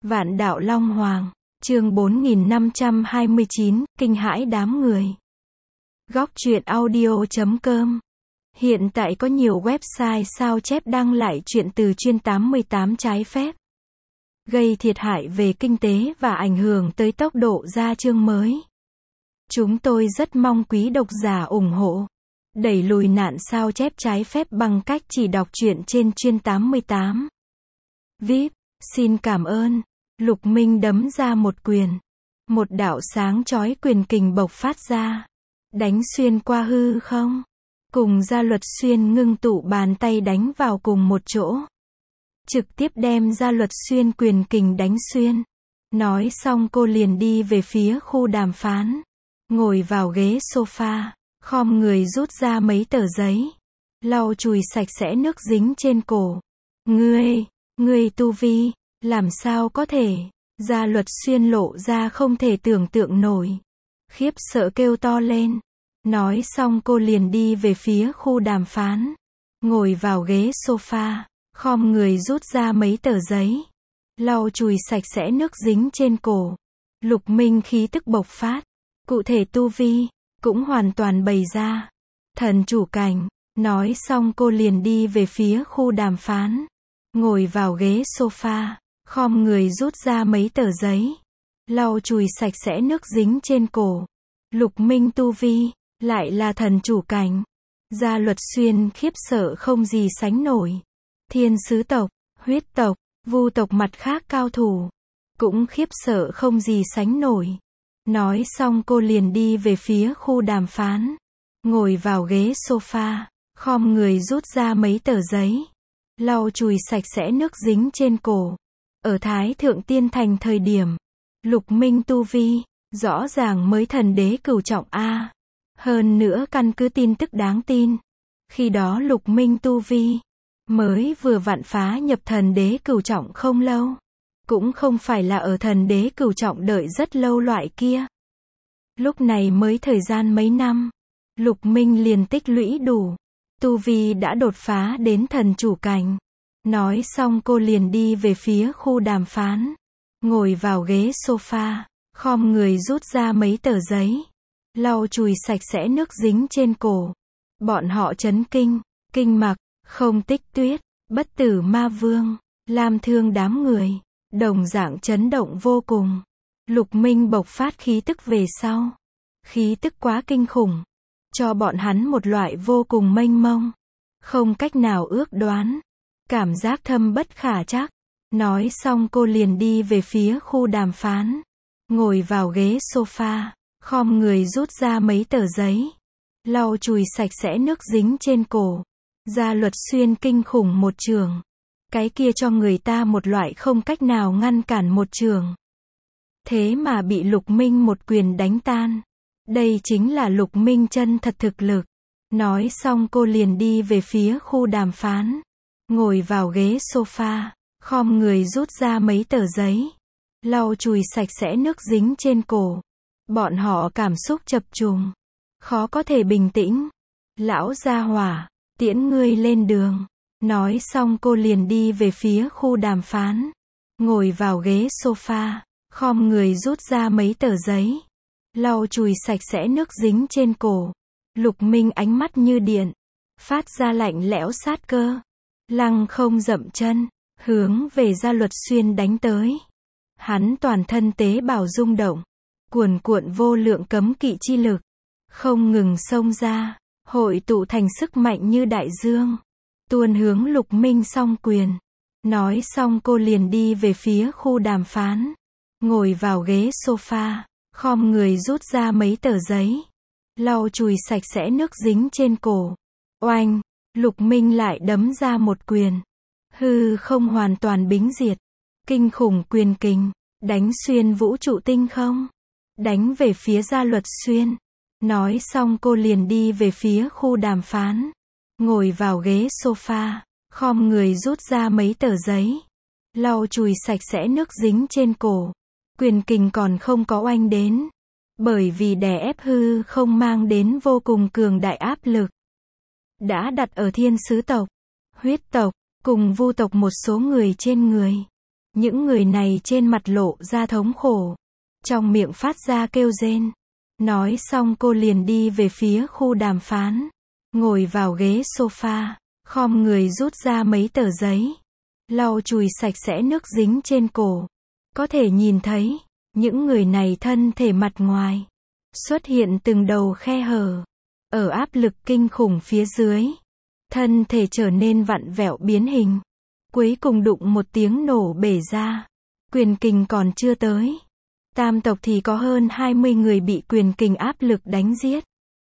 Vạn đạo Long Hoàng, chương 4529, kinh hãi đám người. Góc truyện audio.com. Hiện tại có nhiều website sao chép đăng lại truyện từ chuyên 88 trái phép, gây thiệt hại về kinh tế và ảnh hưởng tới tốc độ ra chương mới. Chúng tôi rất mong quý độc giả ủng hộ, đẩy lùi nạn sao chép trái phép bằng cách chỉ đọc truyện trên chuyên 88. VIP, xin cảm ơn. Lục Minh đấm ra một quyền. Một đạo sáng chói quyền kình bộc phát ra, đánh xuyên qua hư không. Cùng Gia Luật Xuyên ngưng tụ bàn tay đánh vào cùng một chỗ, trực tiếp đem Gia Luật Xuyên quyền kình đánh xuyên. Nói xong cô liền đi về phía khu đàm phán, ngồi vào ghế sofa, khom người rút ra mấy tờ giấy, lau chùi sạch sẽ nước dính trên cổ. Ngươi tu vi, làm sao có thể? Gia Luật Xuyên lộ ra không thể tưởng tượng nổi, khiếp sợ kêu to lên. Nói xong cô liền đi về phía khu đàm phán, ngồi vào ghế sofa, khom người rút ra mấy tờ giấy, lau chùi sạch sẽ nước dính trên cổ. Lục Minh khí tức bộc phát, cụ thể tu vi cũng hoàn toàn bày ra. Thần chủ cảnh. Nói xong cô liền đi về phía khu đàm phán, ngồi vào ghế sofa, khom người rút ra mấy tờ giấy, lau chùi sạch sẽ nước dính trên cổ. Lục Minh tu vi lại là thần chủ cảnh. Gia Luật Xuyên khiếp sợ không gì sánh nổi. Thiên sứ tộc, huyết tộc, vu tộc mặt khác cao thủ cũng khiếp sợ không gì sánh nổi. Nói xong cô liền đi về phía khu đàm phán, ngồi vào ghế sofa, khom người rút ra mấy tờ giấy, lau chùi sạch sẽ nước dính trên cổ. Ở Thái Thượng Tiên Thành thời điểm, Lục Minh tu vi rõ ràng mới thần đế cửu trọng A. Hơn nữa căn cứ tin tức đáng tin, khi đó Lục Minh tu vi mới vừa vặn phá nhập thần đế cửu trọng không lâu, cũng không phải là ở thần đế cửu trọng đợi rất lâu loại kia. Lúc này mới thời gian mấy năm, Lục Minh liền tích lũy đủ tu vi đã đột phá đến thần chủ cảnh. Nói xong cô liền đi về phía khu đàm phán, ngồi vào ghế sofa, khom người rút ra mấy tờ giấy, lau chùi sạch sẽ nước dính trên cổ. Bọn họ chấn kinh, kinh mặc, không tích tuyết, bất tử ma vương, Lam Thương đám người, đồng dạng chấn động vô cùng. Lục Minh bộc phát khí tức về sau, khí tức quá kinh khủng, cho bọn hắn một loại vô cùng mênh mông, không cách nào ước đoán, cảm giác thâm bất khả trắc. Nói xong cô liền đi về phía khu đàm phán, ngồi vào ghế sofa, khom người rút ra mấy tờ giấy, lau chùi sạch sẽ nước dính trên cổ. Gia Luật Xuyên kinh khủng một trường, cái kia cho người ta một loại không cách nào ngăn cản một trường. Thế mà bị Lục Minh một quyền đánh tan. Đây chính là Lục Minh chân thật thực lực. Nói xong cô liền đi về phía khu đàm phán, ngồi vào ghế sofa, khom người rút ra mấy tờ giấy, lau chùi sạch sẽ nước dính trên cổ. Bọn họ cảm xúc chập trùng, khó có thể bình tĩnh. Lão gia hỏa, tiễn ngươi lên đường. Nói xong cô liền đi về phía khu đàm phán, ngồi vào ghế sofa, khom người rút ra mấy tờ giấy, lau chùi sạch sẽ nước dính trên cổ. Lục Minh ánh mắt như điện, phát ra lạnh lẽo sát cơ, lăng không dậm chân, hướng về Gia Luật Xuyên đánh tới. Hắn toàn thân tế bào rung động, cuồn cuộn vô lượng cấm kỵ chi lực không ngừng xông ra, hội tụ thành sức mạnh như đại dương, tuôn hướng Lục Minh song quyền. Nói xong cô liền đi về phía khu đàm phán, ngồi vào ghế sofa, khom người rút ra mấy tờ giấy, lau chùi sạch sẽ nước dính trên cổ. Oanh, Lục Minh lại đấm ra một quyền, hư không hoàn toàn bính diệt, kinh khủng quyền kình đánh xuyên vũ trụ tinh không, đánh về phía Gia Luật Xuyên. Nói xong cô liền đi về phía khu đàm phán, ngồi vào ghế sofa, khom người rút ra mấy tờ giấy, lau chùi sạch sẽ nước dính trên cổ. Quyền kình còn không có oanh đến, bởi vì đè ép hư không mang đến vô cùng cường đại áp lực, đã đặt ở thiên sứ tộc, huyết tộc, cùng vu tộc một số người trên người. Những người này trên mặt lộ ra thống khổ, trong miệng phát ra kêu rên. Nói xong cô liền đi về phía khu đàm phán, ngồi vào ghế sofa, khom người rút ra mấy tờ giấy, lau chùi sạch sẽ nước dính trên cổ. Có thể nhìn thấy, những người này thân thể mặt ngoài xuất hiện từng đầu khe hở. Ở áp lực kinh khủng phía dưới, thân thể trở nên vặn vẹo biến hình. Cuối cùng đụng một tiếng nổ bể ra. Quyền kình còn chưa tới, tam tộc thì có hơn 20 người bị quyền kình áp lực đánh giết.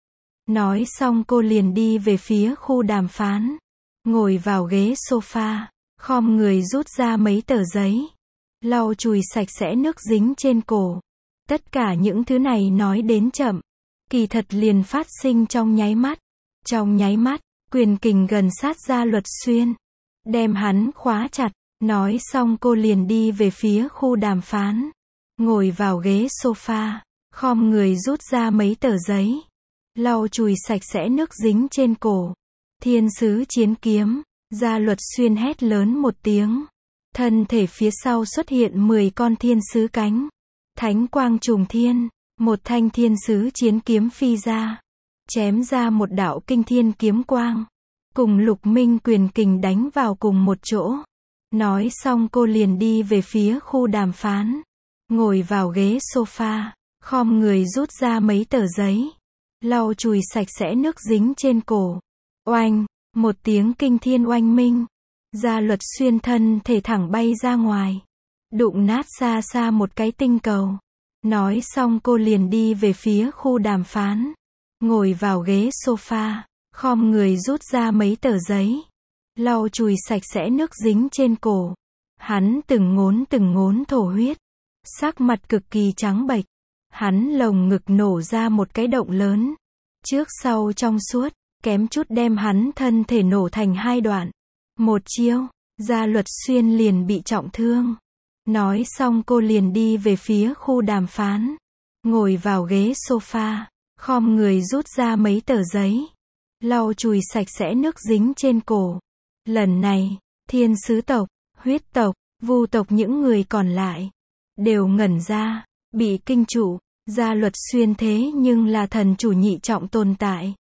Nói xong cô liền đi về phía khu đàm phán, ngồi vào ghế sofa, khom người rút ra mấy tờ giấy, lau chùi sạch sẽ nước dính trên cổ. Tất cả những thứ này nói đến chậm, kỳ thật liền phát sinh trong nháy mắt. Trong nháy mắt, quyền kình gần sát Gia Luật Xuyên, đem hắn khóa chặt. Nói xong cô liền đi về phía khu đàm phán, ngồi vào ghế sofa, khom người rút ra mấy tờ giấy, lau chùi sạch sẽ nước dính trên cổ. Thiên sứ chiến kiếm, Gia Luật Xuyên hét lớn một tiếng. Thân thể phía sau xuất hiện 10 con thiên sứ cánh. Thánh quang trùng thiên, một thanh thiên sứ chiến kiếm phi ra, chém ra một đạo kinh thiên kiếm quang, cùng Lục Minh quyền kình đánh vào cùng một chỗ. Nói xong cô liền đi về phía khu đàm phán, ngồi vào ghế sofa, khom người rút ra mấy tờ giấy, lau chùi sạch sẽ nước dính trên cổ. Oanh, một tiếng kinh thiên oanh minh, Gia Luật Xuyên thân thể thẳng bay ra ngoài, đụng nát xa xa một cái tinh cầu. Nói xong cô liền đi về phía khu đàm phán, ngồi vào ghế sofa, khom người rút ra mấy tờ giấy, lau chùi sạch sẽ nước dính trên cổ. Hắn từng ngốn thổ huyết, sắc mặt cực kỳ trắng bệch. Hắn lồng ngực nổ ra một cái động lớn, trước sau trong suốt, kém chút đem hắn thân thể nổ thành hai đoạn. Một chiêu, Gia Luật Xuyên liền bị trọng thương. Nói xong cô liền đi về phía khu đàm phán, ngồi vào ghế sofa, khom người rút ra mấy tờ giấy, lau chùi sạch sẽ nước dính trên cổ. Lần này, thiên sứ tộc, huyết tộc, vu tộc những người còn lại đều ngẩn ra, bị kinh trụ. Gia Luật Xuyên thế nhưng là thần chủ nhị trọng tồn tại,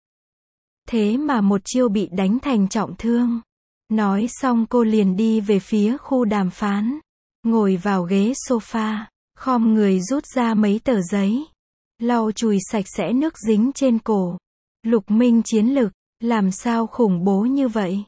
thế mà một chiêu bị đánh thành trọng thương. Nói xong cô liền đi về phía khu đàm phán, ngồi vào ghế sofa, khom người rút ra mấy tờ giấy, lau chùi sạch sẽ nước dính trên cổ. Lục Minh chiến lực, làm sao khủng bố như vậy?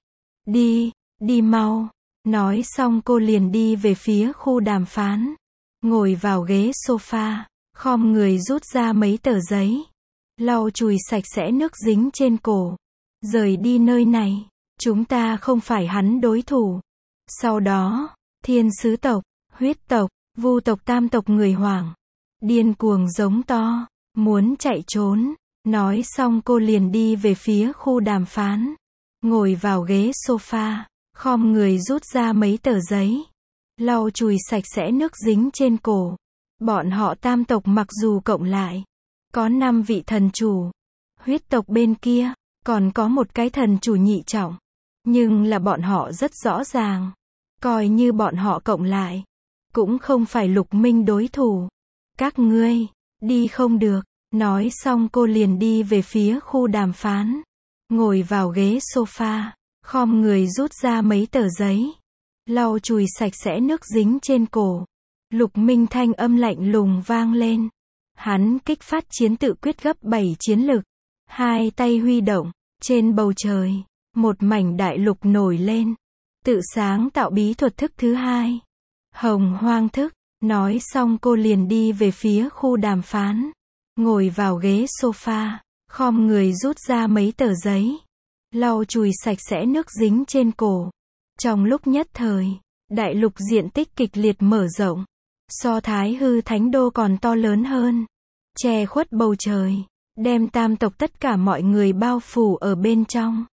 Đi mau. Nói xong cô liền đi về phía khu đàm phán, ngồi vào ghế sofa, khom người rút ra mấy tờ giấy, lau chùi sạch sẽ nước dính trên cổ. Rời đi nơi này, chúng ta không phải hắn đối thủ. Sau đó, thiên sứ tộc, huyết tộc, vu tộc tam tộc người hoảng, điên cuồng giống to, muốn chạy trốn. Nói xong cô liền đi về phía khu đàm phán, ngồi vào ghế sofa, khom người rút ra mấy tờ giấy, lau chùi sạch sẽ nước dính trên cổ. Bọn họ tam tộc mặc dù cộng lại có 5 vị thần chủ, huyết tộc bên kia còn có một cái thần chủ nhị trọng, nhưng là bọn họ rất rõ ràng, coi như bọn họ cộng lại cũng không phải Lục Minh đối thủ. Các ngươi đi không được. Nói xong cô liền đi về phía khu đàm phán, ngồi vào ghế sofa, khom người rút ra mấy tờ giấy, lau chùi sạch sẽ nước dính trên cổ. Lục Minh thanh âm lạnh lùng vang lên. Hắn kích phát chiến tự quyết gấp 7 chiến lực, hai tay huy động, trên bầu trời, một mảnh đại lục nổi lên, tự sáng tạo bí thuật thức thứ hai, Hồng Hoang thức. Nói xong cô liền đi về phía khu đàm phán, ngồi vào ghế sofa, khom người rút ra mấy tờ giấy, lau chùi sạch sẽ nước dính trên cổ. Trong lúc nhất thời, đại lục diện tích kịch liệt mở rộng, so Thái Hư Thánh Đô còn to lớn hơn, che khuất bầu trời, đem tam tộc tất cả mọi người bao phủ ở bên trong.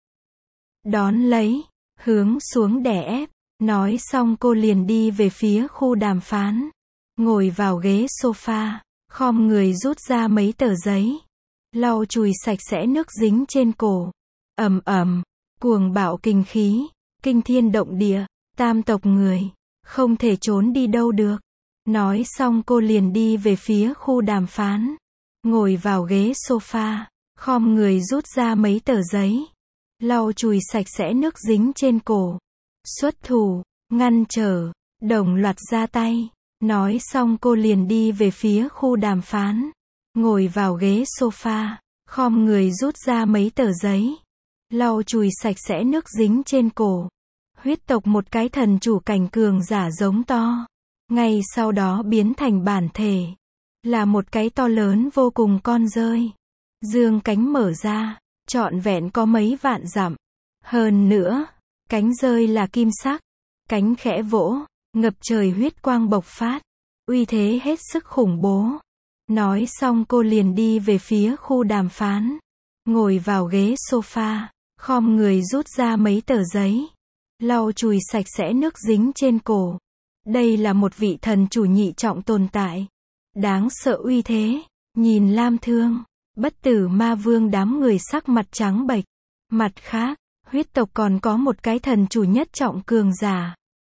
Đón lấy, hướng xuống đè ép. Nói xong cô liền đi về phía khu đàm phán, ngồi vào ghế sofa, khom người rút ra mấy tờ giấy, lau chùi sạch sẽ nước dính trên cổ. Ầm ầm, cuồng bạo kinh khí, kinh thiên động địa, tam tộc người không thể trốn đi đâu được. Nói xong cô liền đi về phía khu đàm phán. Ngồi vào ghế sofa, khom người rút ra mấy tờ giấy. Lau chùi sạch sẽ nước dính trên cổ. Xuất thủ, ngăn trở, đồng loạt ra tay. Nói xong cô liền đi về phía khu đàm phán. Ngồi vào ghế sofa, khom người rút ra mấy tờ giấy. Lau chùi sạch sẽ nước dính trên cổ. Huyết tộc một cái thần chủ cảnh cường giả giống to. Ngay sau đó biến thành bản thể. Là một cái to lớn vô cùng con dơi. Dương cánh mở ra, trọn vẹn có mấy vạn dặm. Hơn nữa, cánh dơi là kim sắc. Cánh khẽ vỗ, ngập trời huyết quang bộc phát. Uy thế hết sức khủng bố. Nói xong cô liền đi về phía khu đàm phán. Ngồi vào ghế sofa, khom người rút ra mấy tờ giấy. Lau chùi sạch sẽ nước dính trên cổ. Đây là một vị thần chủ nhị trọng tồn tại. Đáng sợ uy thế. Nhìn Lam Thương, Bất Tử Ma Vương đám người sắc mặt trắng bệch. Mặt khác, huyết tộc còn có một cái thần chủ nhất trọng cường giả.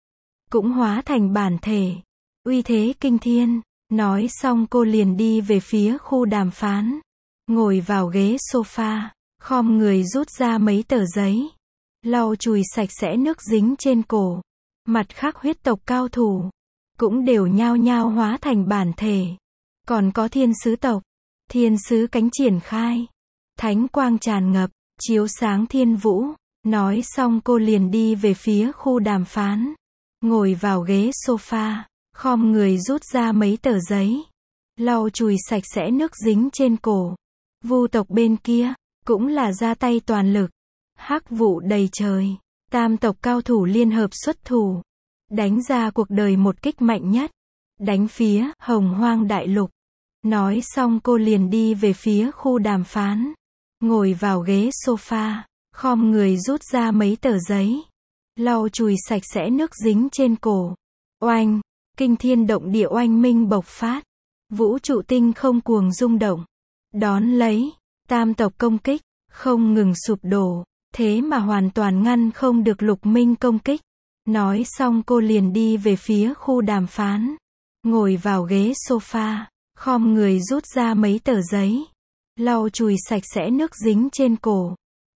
Cũng hóa thành bản thể. Uy thế kinh thiên. Nói xong cô liền đi về phía khu đàm phán. Ngồi vào ghế sofa, khom người rút ra mấy tờ giấy. Lau chùi sạch sẽ nước dính trên cổ. Mặt khác huyết tộc cao thủ cũng đều nhao nhao hóa thành bản thể. Còn có thiên sứ tộc. Thiên sứ cánh triển khai. Thánh quang tràn ngập, chiếu sáng thiên vũ. Nói xong cô liền đi về phía khu đàm phán. Ngồi vào ghế sofa, khom người rút ra mấy tờ giấy. Lau chùi sạch sẽ nước dính trên cổ. Vu tộc bên kia cũng là ra tay toàn lực. Hắc vụ đầy trời. Tam tộc cao thủ liên hợp xuất thủ. Đánh ra cuộc đời một kích mạnh nhất. Đánh phía Hồng Hoang Đại Lục. Nói xong cô liền đi về phía khu đàm phán. Ngồi vào ghế sofa, khom người rút ra mấy tờ giấy. Lau chùi sạch sẽ nước dính trên cổ. Oanh, kinh thiên động địa oanh minh bộc phát. Vũ trụ tinh không cuồng rung động. Đón lấy, tam tộc công kích, không ngừng sụp đổ. Thế mà hoàn toàn ngăn không được Lục Minh công kích. Nói xong cô liền đi về phía khu đàm phán. Ngồi vào ghế sofa, khom người rút ra mấy tờ giấy. Lau chùi sạch sẽ nước dính trên cổ.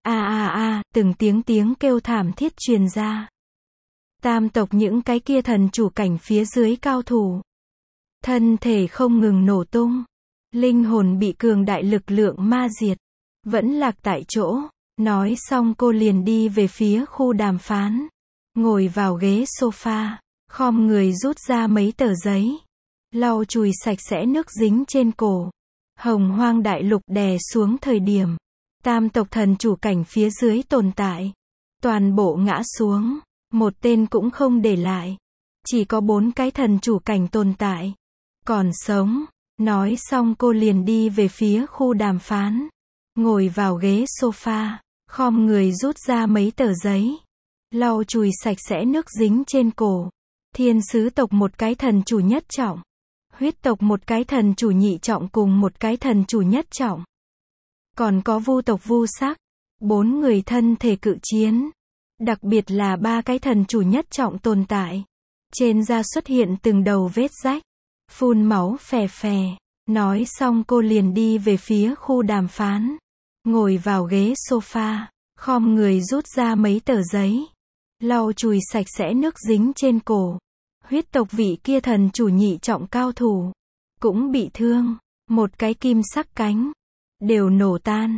Từng tiếng kêu thảm thiết truyền ra. Tam tộc những cái kia thần chủ cảnh phía dưới cao thủ. Thân thể không ngừng nổ tung. Linh hồn bị cường đại lực lượng ma diệt. Vẫn lạc tại chỗ. Nói xong cô liền đi về phía khu đàm phán. Ngồi vào ghế sofa, khom người rút ra mấy tờ giấy. Lau chùi sạch sẽ nước dính trên cổ. Hồng Hoang Đại Lục đè xuống thời điểm. Tam tộc thần chủ cảnh phía dưới tồn tại. Toàn bộ ngã xuống. Một tên cũng không để lại. Chỉ có 4 cái thần chủ cảnh tồn tại. Còn sống. Nói xong cô liền đi về phía khu đàm phán. Ngồi vào ghế sofa, khom người rút ra mấy tờ giấy. Lau chùi sạch sẽ nước dính trên cổ. Thiên sứ tộc một cái thần chủ nhất trọng. Huyết tộc một cái thần chủ nhị trọng cùng một cái thần chủ nhất trọng. Còn có vu tộc Vu Sắc. 4 người thân thể cự chiến. Đặc biệt là 3 cái thần chủ nhất trọng tồn tại. Trên da xuất hiện từng đầu vết rách. Phun máu phè phè. Nói xong cô liền đi về phía khu đàm phán. Ngồi vào ghế sofa, khom người rút ra mấy tờ giấy. Lau chùi sạch sẽ nước dính trên cổ. Huyết tộc vị kia thần chủ nhị trọng cao thủ. Cũng bị thương. Một cái kim sắc cánh. Đều nổ tan.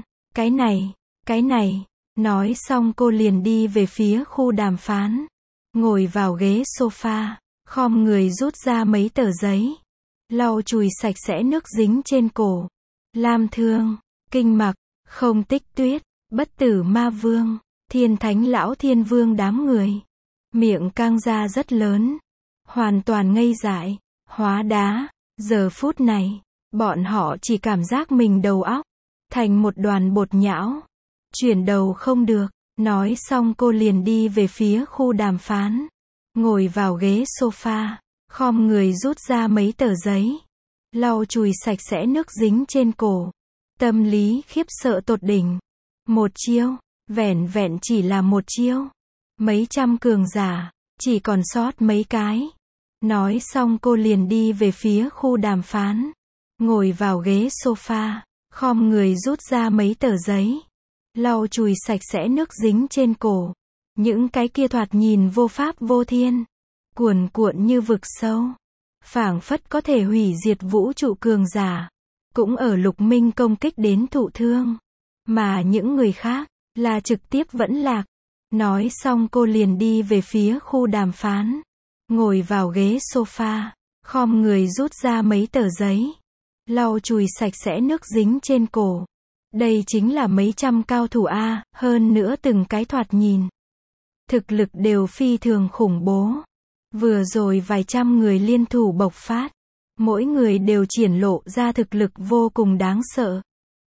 Cái này. Nói xong cô liền đi về phía khu đàm phán. Ngồi vào ghế sofa, khom người rút ra mấy tờ giấy. Lau chùi sạch sẽ nước dính trên cổ. Lam Thương, Kinh Mặc, Không Tích Tuyết, Bất Tử Ma Vương, Thiên Thánh Lão Thiên Vương đám người. Miệng căng ra rất lớn. Hoàn toàn ngây dại. Hóa đá. Giờ phút này, bọn họ chỉ cảm giác mình đầu óc thành một đoàn bột nhão. Chuyển đầu không được. Nói xong cô liền đi về phía khu đàm phán. Ngồi vào ghế sofa, khom người rút ra mấy tờ giấy. Lau chùi sạch sẽ nước dính trên cổ. Tâm lý khiếp sợ tột đỉnh. Một chiêu, vẻn vẹn chỉ là một chiêu. Mấy trăm cường giả, chỉ còn sót mấy cái. Nói xong cô liền đi về phía khu đàm phán. Ngồi vào ghế sofa, khom người rút ra mấy tờ giấy. Lau chùi sạch sẽ nước dính trên cổ. Những cái kia thoạt nhìn vô pháp vô thiên. Cuồn cuộn như vực sâu. Phảng phất có thể hủy diệt vũ trụ cường giả. Cũng ở Lục Minh công kích đến thụ thương. Mà những người khác, là trực tiếp vẫn lạc. Nói xong cô liền đi về phía khu đàm phán. Ngồi vào ghế sofa, khom người rút ra mấy tờ giấy. Lau chùi sạch sẽ nước dính trên cổ. Đây chính là mấy trăm cao thủ A, hơn nữa từng cái thoạt nhìn. Thực lực đều phi thường khủng bố. Vừa rồi vài trăm người liên thủ bộc phát. Mỗi người đều triển lộ ra thực lực vô cùng đáng sợ.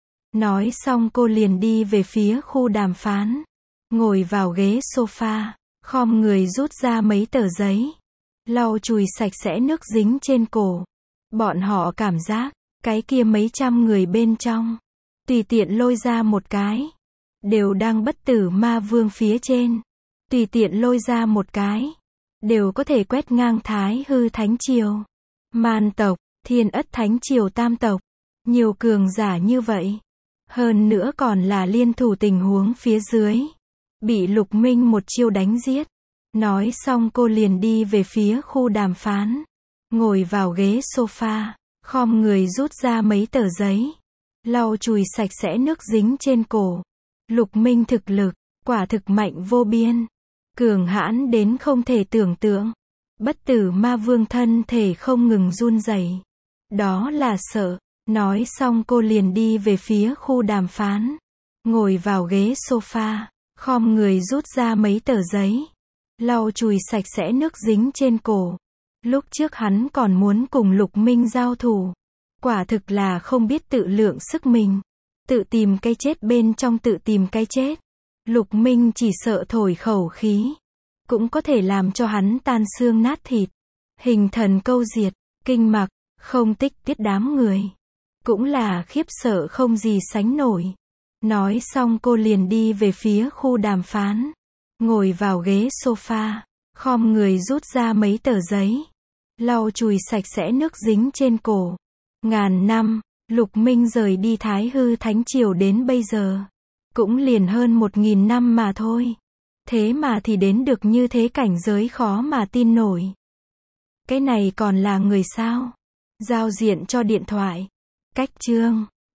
Nói xong cô liền đi về phía khu đàm phán. Ngồi vào ghế sofa, khom người rút ra mấy tờ giấy. Lau chùi sạch sẽ nước dính trên cổ. Bọn họ cảm giác, cái kia mấy trăm người bên trong. Tùy tiện lôi ra một cái. Đều đang bất tử ma vương phía trên. Tùy tiện lôi ra một cái. Đều có thể quét ngang Thái Hư Thánh Triều. Man tộc, Thiên Ất Thánh Triều tam tộc. Nhiều cường giả như vậy. Hơn nữa còn là liên thủ tình huống phía dưới. Bị Lục Minh một chiêu đánh giết. Nói xong cô liền đi về phía khu đàm phán. Ngồi vào ghế sofa, khom người rút ra mấy tờ giấy. Lau chùi sạch sẽ nước dính trên cổ. Lục Minh thực lực, quả thực mạnh vô biên. Cường hãn đến không thể tưởng tượng. Bất tử ma vương thân thể không ngừng run rẩy. Đó là sợ. Nói xong cô liền đi về phía khu đàm phán. Ngồi vào ghế sofa, khom người rút ra mấy tờ giấy. Lau chùi sạch sẽ nước dính trên cổ. Lúc trước hắn còn muốn cùng Lục Minh giao thủ. Quả thực là không biết tự lượng sức mình. Tự tìm cái chết bên trong tự tìm cái chết. Lục Minh chỉ sợ thổi khẩu khí. Cũng có thể làm cho hắn tan xương nát thịt. Hình thần câu diệt, kinh mặc, không tích tiết đám người. Cũng là khiếp sợ không gì sánh nổi. Nói xong cô liền đi về phía khu đàm phán. Ngồi vào ghế sofa, khom người rút ra mấy tờ giấy. Lau chùi sạch sẽ nước dính trên cổ. Ngàn năm, Lục Minh rời đi Thái Hư Thánh Triều đến bây giờ. Cũng liền hơn 1000 năm mà thôi. Thế mà thì đến được như thế cảnh giới khó mà tin nổi. Cái này còn là người sao? Giao diện cho điện thoại. Cách chương